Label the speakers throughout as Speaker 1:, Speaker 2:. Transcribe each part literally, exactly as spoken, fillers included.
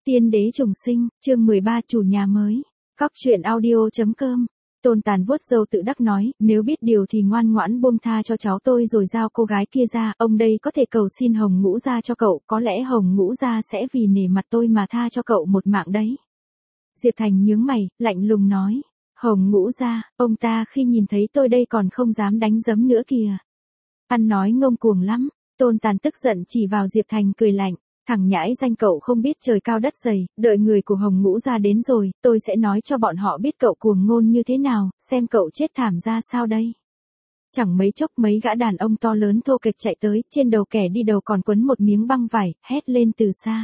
Speaker 1: Tiên đế trùng sinh, chương mười ba chủ nhà mới. Cóc truyện audio.com. Tôn Tàn vuốt râu tự đắc nói, nếu biết điều thì ngoan ngoãn buông tha cho cháu tôi rồi giao cô gái kia ra, ông đây có thể cầu xin Hồng Ngũ gia cho cậu, có lẽ Hồng Ngũ gia sẽ vì nể mặt tôi mà tha cho cậu một mạng đấy. Diệp Thành nhướng mày, lạnh lùng nói, Hồng Ngũ gia, ông ta khi nhìn thấy tôi đây còn không dám đánh giấm nữa kìa. Ăn nói ngông cuồng lắm. Tôn Tàn tức giận chỉ vào Diệp Thành cười lạnh. Thằng nhãi danh cậu không biết trời cao đất dày, đợi người của Hồng Ngũ gia đến rồi, tôi sẽ nói cho bọn họ biết cậu cuồng ngôn như thế nào, xem cậu chết thảm ra sao đây. Chẳng mấy chốc mấy gã đàn ông to lớn thô kệch chạy tới, trên đầu kẻ đi đầu còn quấn một miếng băng vải, hét lên từ xa.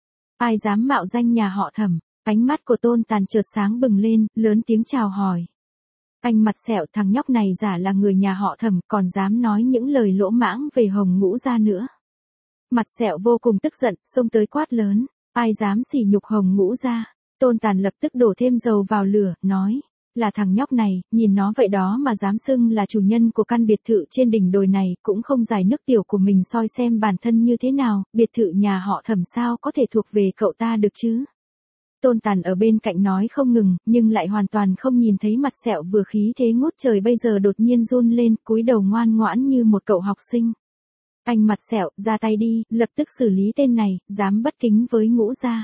Speaker 1: Ai dám mạo danh nhà họ Thẩm? Ánh mắt của Tôn Tàn chợt sáng bừng lên, lớn tiếng chào hỏi. Anh mặt sẹo, thằng nhóc này giả là người nhà họ Thẩm, còn dám nói những lời lỗ mãng về Hồng Ngũ gia nữa. Mặt sẹo vô cùng tức giận, xông tới quát lớn, ai dám sỉ nhục Hồng Ngũ gia? Tôn Tàn lập tức đổ thêm dầu vào lửa, nói, là thằng nhóc này, nhìn nó vậy đó mà dám xưng là chủ nhân của căn biệt thự trên đỉnh đồi này, cũng không giải nước tiểu của mình soi xem bản thân như thế nào, biệt thự nhà họ Thẩm sao có thể thuộc về cậu ta được chứ? Tôn Tàn ở bên cạnh nói không ngừng, nhưng lại hoàn toàn không nhìn thấy mặt sẹo vừa khí thế ngút trời bây giờ đột nhiên run lên, cúi đầu ngoan ngoãn như một cậu học sinh. Anh mặt sẹo, ra tay đi, lập tức xử lý tên này, dám bất kính với Ngũ gia.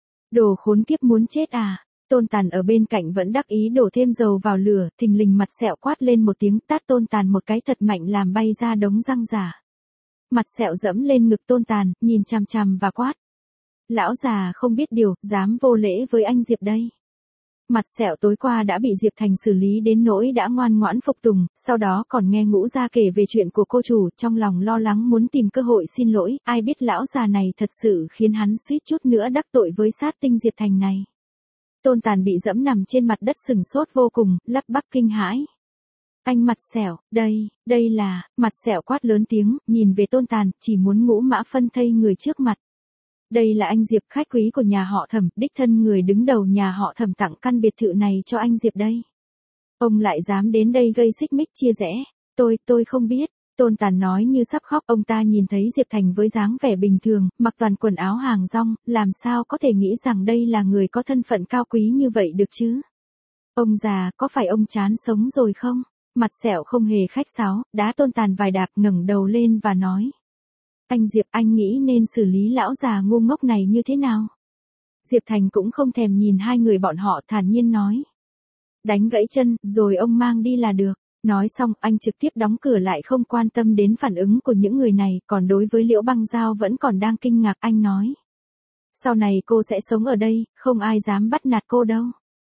Speaker 1: Đồ khốn kiếp muốn chết à? Tôn Tàn ở bên cạnh vẫn đắc ý đổ thêm dầu vào lửa, thình lình mặt sẹo quát lên một tiếng, tát Tôn Tàn một cái thật mạnh làm bay ra đống răng giả. Mặt sẹo dẫm lên ngực Tôn Tàn, nhìn chằm chằm và quát. Lão già không biết điều, dám vô lễ với anh Diệp đây. Mặt sẹo tối qua đã bị Diệp Thành xử lý đến nỗi đã ngoan ngoãn phục tùng, sau đó còn nghe Ngũ gia kể về chuyện của cô chủ, trong lòng lo lắng muốn tìm cơ hội xin lỗi, ai biết lão già này thật sự khiến hắn suýt chút nữa đắc tội với sát tinh Diệp Thành này. Tôn Tàn bị dẫm nằm trên mặt đất sừng sốt vô cùng, lắp bắp kinh hãi. Anh mặt sẹo, đây, đây là, mặt sẹo quát lớn tiếng, nhìn về Tôn Tàn, chỉ muốn Ngũ mã phân thây người trước mặt. Đây là anh Diệp, khách quý của nhà họ Thẩm, đích thân người đứng đầu nhà họ Thẩm tặng căn biệt thự này cho anh Diệp đây. Ông lại dám đến đây gây xích mích chia rẽ. Tôi, tôi không biết. Tôn Tàn nói như sắp khóc, ông ta nhìn thấy Diệp Thành với dáng vẻ bình thường, mặc toàn quần áo hàng rong, làm sao có thể nghĩ rằng đây là người có thân phận cao quý như vậy được chứ? Ông già, có phải ông chán sống rồi không? Mặt sẹo không hề khách sáo, đá Tôn Tàn vài đạp, ngẩng đầu lên và nói. Anh Diệp, anh nghĩ nên xử lý lão già ngu ngốc này như thế nào? Diệp Thành cũng không thèm nhìn hai người bọn họ, thản nhiên nói. Đánh gãy chân, rồi ông mang đi là được. Nói xong, anh trực tiếp đóng cửa lại không quan tâm đến phản ứng của những người này, còn đối với Liễu Băng Giao vẫn còn đang kinh ngạc, anh nói. Sau này cô sẽ sống ở đây, không ai dám bắt nạt cô đâu.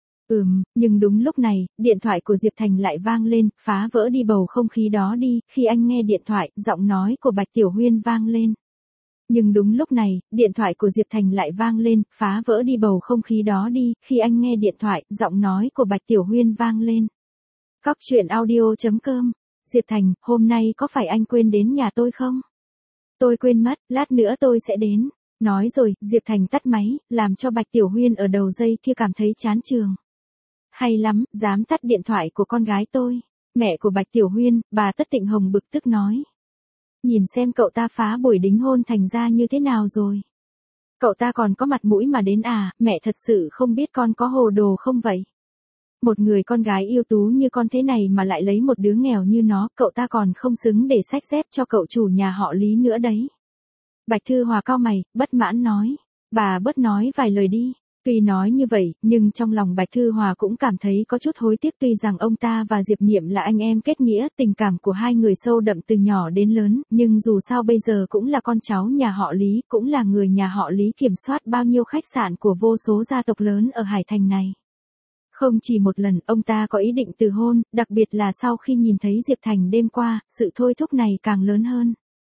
Speaker 1: Ừm, nhưng đúng lúc này, điện thoại của Diệp Thành lại vang lên, phá vỡ đi bầu không khí đó đi, khi anh nghe điện thoại, giọng nói của Bạch Tiểu Huyên vang lên. Nhưng đúng lúc này, điện thoại của Diệp Thành lại vang lên, phá vỡ đi bầu không khí đó đi, khi anh nghe điện thoại, giọng nói của Bạch Tiểu Huyên vang lên. Cóc truyện audio.com. Diệp Thành, hôm nay có phải anh quên đến nhà tôi không? Tôi quên mất, lát nữa tôi sẽ đến. Nói rồi, Diệp Thành tắt máy, làm cho Bạch Tiểu Huyên ở đầu dây kia cảm thấy chán trường. Hay lắm, dám tắt điện thoại của con gái tôi. Mẹ của Bạch Tiểu Huyên, bà Tất Tịnh Hồng bực tức nói. Nhìn xem cậu ta phá buổi đính hôn thành ra như thế nào rồi. Cậu ta còn có mặt mũi mà đến à, mẹ thật sự không biết con có hồ đồ không vậy. Một người con gái yêu tú như con thế này mà lại lấy một đứa nghèo như nó, cậu ta còn không xứng để xách dép cho cậu chủ nhà họ Lý nữa đấy. Bạch Thư Hòa cau mày, bất mãn nói. Bà bớt nói vài lời đi. Tuy nói như vậy, nhưng trong lòng Bạch Thư Hòa cũng cảm thấy có chút hối tiếc tuy rằng ông ta và Diệp Niệm là anh em kết nghĩa, tình cảm của hai người sâu đậm từ nhỏ đến lớn, nhưng dù sao bây giờ cũng là con cháu nhà họ Lý, cũng là người nhà họ Lý kiểm soát bao nhiêu khách sạn của vô số gia tộc lớn ở Hải Thành này. Không chỉ một lần, ông ta có ý định từ hôn, đặc biệt là sau khi nhìn thấy Diệp Thành đêm qua, sự thôi thúc này càng lớn hơn.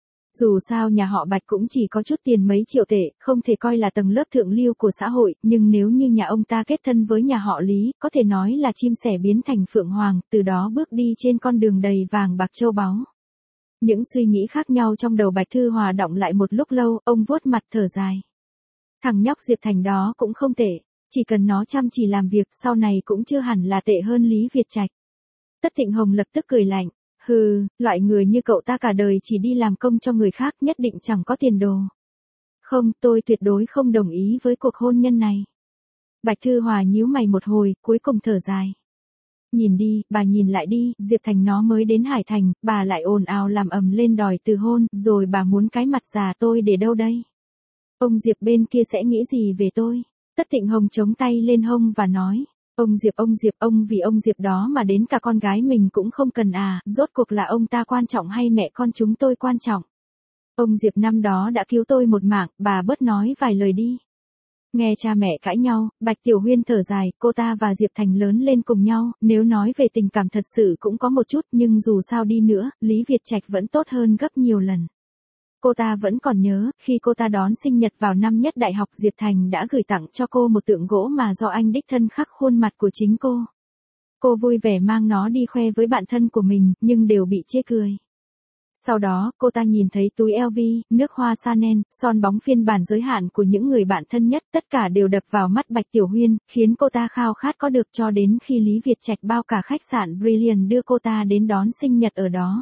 Speaker 1: Dù sao nhà họ Bạch cũng chỉ có chút tiền mấy triệu tệ, không thể coi là tầng lớp thượng lưu của xã hội, nhưng nếu như nhà ông ta kết thân với nhà họ Lý, có thể nói là chim sẻ biến thành phượng hoàng, từ đó bước đi trên con đường đầy vàng bạc châu báu. Những suy nghĩ khác nhau trong đầu Bạch Thư Hòa đọng lại một lúc lâu, ông vuốt mặt thở dài. Thằng nhóc Diệp Thành đó cũng không tệ, chỉ cần nó chăm chỉ làm việc, sau này cũng chưa hẳn là tệ hơn Lý Việt Trạch. Tất Thịnh Hồng lập tức cười lạnh. Hừ, loại người như cậu ta cả đời chỉ đi làm công cho người khác nhất định chẳng có tiền đồ. Không, tôi tuyệt đối không đồng ý với cuộc hôn nhân này. Bạch Thư Hòa nhíu mày một hồi, cuối cùng thở dài. Nhìn đi, bà nhìn lại đi, Diệp Thành nó mới đến Hải Thành, bà lại ồn ào làm ầm lên đòi từ hôn, rồi bà muốn cái mặt già tôi để đâu đây? Ông Diệp bên kia sẽ nghĩ gì về tôi? Tất Thịnh Hồng chống tay lên hông và nói. Ông Diệp, ông Diệp, ông vì ông Diệp đó mà đến cả con gái mình cũng không cần à, rốt cuộc là ông ta quan trọng hay mẹ con chúng tôi quan trọng? Ông Diệp năm đó đã cứu tôi một mạng, bà bớt nói vài lời đi. Nghe cha mẹ cãi nhau, Bạch Tiểu Huyên thở dài, cô ta và Diệp Thành lớn lên cùng nhau, nếu nói về tình cảm thật sự cũng có một chút, nhưng dù sao đi nữa, Lý Việt Trạch vẫn tốt hơn gấp nhiều lần. Cô ta vẫn còn nhớ, khi cô ta đón sinh nhật vào năm nhất đại học, Diệp Thành đã gửi tặng cho cô một tượng gỗ mà do anh đích thân khắc khuôn mặt của chính cô. Cô vui vẻ mang nó đi khoe với bạn thân của mình, nhưng đều bị chê cười. Sau đó, cô ta nhìn thấy túi L V, nước hoa Chanel, son bóng phiên bản giới hạn của những người bạn thân nhất, tất cả đều đập vào mắt Bạch Tiểu Huyên, khiến cô ta khao khát có được, cho đến khi Lý Việt Trạch bao cả khách sạn Brilliant đưa cô ta đến đón sinh nhật ở đó.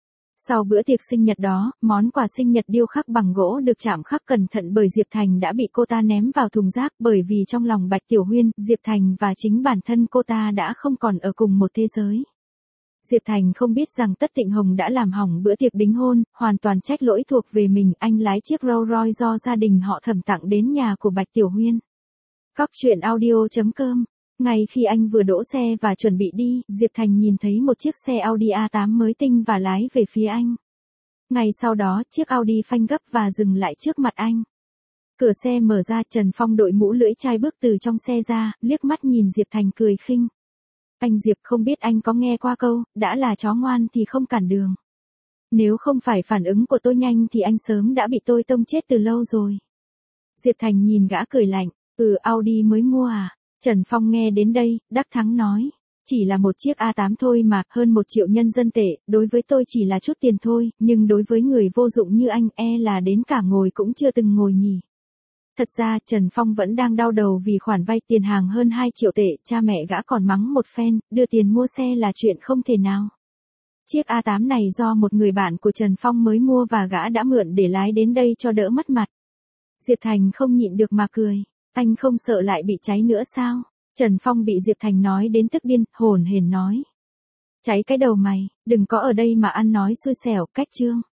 Speaker 1: Sau bữa tiệc sinh nhật đó, món quà sinh nhật điêu khắc bằng gỗ được chạm khắc cẩn thận bởi Diệp Thành đã bị cô ta ném vào thùng rác, bởi vì trong lòng Bạch Tiểu Huyên, Diệp Thành và chính bản thân cô ta đã không còn ở cùng một thế giới. Diệp Thành không biết rằng Tất Thịnh Hồng đã làm hỏng bữa tiệc đính hôn, hoàn toàn trách lỗi thuộc về mình, anh lái chiếc Rolls Royce do gia đình họ Thẩm tặng đến nhà của Bạch Tiểu Huyên. Cóc truyện audio chấm com. Ngay khi anh vừa đỗ xe và chuẩn bị đi, Diệp Thành nhìn thấy một chiếc xe Audi A tám mới tinh và lái về phía anh. Ngay sau đó, chiếc Audi phanh gấp và dừng lại trước mặt anh. Cửa xe mở ra, Trần Phong đội mũ lưỡi chai bước từ trong xe ra, liếc mắt nhìn Diệp Thành cười khinh. Anh Diệp, không biết anh có nghe qua câu, đã là chó ngoan thì không cản đường. Nếu không phải phản ứng của tôi nhanh thì anh sớm đã bị tôi tông chết từ lâu rồi. Diệp Thành nhìn gã cười lạnh, ừ Audi mới mua à? Trần Phong nghe đến đây, đắc thắng nói. Chỉ là một chiếc A tám thôi mà, hơn một triệu nhân dân tệ, đối với tôi chỉ là chút tiền thôi, nhưng đối với người vô dụng như anh e là đến cả ngồi cũng chưa từng ngồi nhỉ. Thật ra, Trần Phong vẫn đang đau đầu vì khoản vay tiền hàng hơn hai triệu tệ, cha mẹ gã còn mắng một phen, đưa tiền mua xe là chuyện không thể nào. Chiếc A tám này do một người bạn của Trần Phong mới mua và gã đã mượn để lái đến đây cho đỡ mất mặt. Diệp Thành không nhịn được mà cười, anh không sợ lại bị cháy nữa sao? Trần Phong bị Diệp Thành nói đến tức điên, hồn hển nói. Cháy cái đầu mày, đừng có ở đây mà ăn nói xui xẻo, cách chương.